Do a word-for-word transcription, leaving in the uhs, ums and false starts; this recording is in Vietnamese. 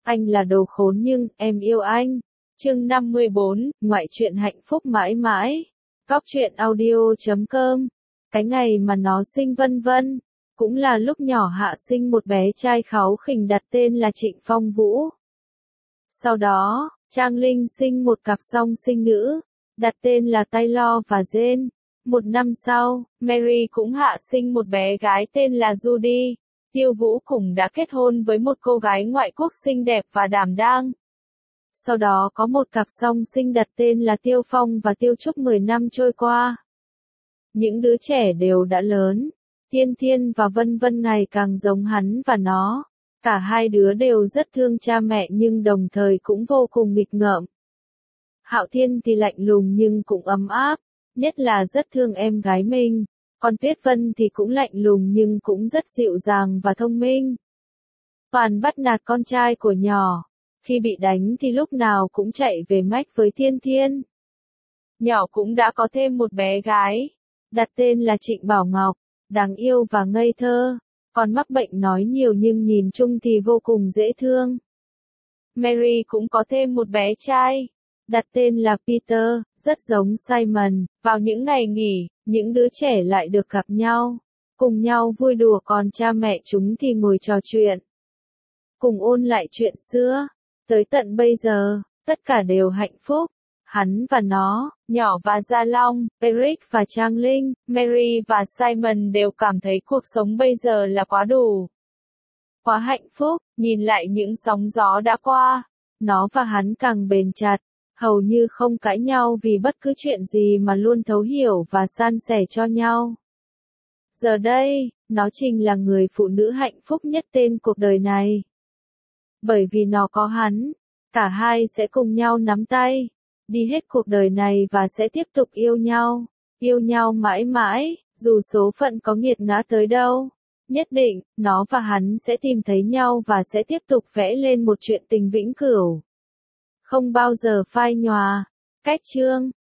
Anh là đồ khốn nhưng em yêu anh. Chương năm mươi bốn, ngoại truyện hạnh phúc mãi mãi. Góc truyện audio chấm com. Cái ngày mà nó sinh Vân Vân, cũng là lúc nhỏ Hạ sinh một bé trai kháu khỉnh đặt tên là Trịnh Phong Vũ. Sau đó, Trang Linh sinh một cặp song sinh nữ, đặt tên là Taylor và Jane. Một năm sau, Mary cũng hạ sinh một bé gái tên là Judy. Tiêu Vũ cũng đã kết hôn với một cô gái ngoại quốc xinh đẹp và đảm đang. Sau đó có một cặp song sinh đặt tên là Tiêu Phong và Tiêu Trúc. Mười năm trôi qua, những đứa trẻ đều đã lớn. Thiên Thiên và Vân Vân ngày càng giống hắn và nó. Cả hai đứa đều rất thương cha mẹ nhưng đồng thời cũng vô cùng nghịch ngợm. Hạo Thiên thì lạnh lùng nhưng cũng ấm áp, nhất là rất thương em gái mình. Còn Tuyết Vân thì cũng lạnh lùng nhưng cũng rất dịu dàng và thông minh. Toàn bắt nạt con trai của nhỏ. Khi bị đánh thì lúc nào cũng chạy về mách với Thiên Thiên. Nhỏ cũng đã có thêm một bé gái, đặt tên là Trịnh Bảo Ngọc, đáng yêu và ngây thơ. Còn mắc bệnh nói nhiều nhưng nhìn chung thì vô cùng dễ thương. Mary cũng có thêm một bé trai, đặt tên là Peter, rất giống Simon. Vào những ngày nghỉ, những đứa trẻ lại được gặp nhau, cùng nhau vui đùa còn cha mẹ chúng thì ngồi trò chuyện, cùng ôn lại chuyện xưa. Tới tận bây giờ, tất cả đều hạnh phúc. Hắn và nó, nhỏ và Gia Long, Eric và Trang Linh, Mary và Simon đều cảm thấy cuộc sống bây giờ là quá đủ. Quá hạnh phúc, nhìn lại những sóng gió đã qua, nó và hắn càng bền chặt, hầu như không cãi nhau vì bất cứ chuyện gì mà luôn thấu hiểu và san sẻ cho nhau. Giờ đây, nó chính là người phụ nữ hạnh phúc nhất trên cuộc đời này. Bởi vì nó có hắn, cả hai sẽ cùng nhau nắm tay, đi hết cuộc đời này và sẽ tiếp tục yêu nhau, yêu nhau mãi mãi, dù số phận có nghiệt ngã tới đâu. Nhất định, nó và hắn sẽ tìm thấy nhau và sẽ tiếp tục vẽ lên một chuyện tình vĩnh cửu. Không bao giờ phai nhòa. Cách chương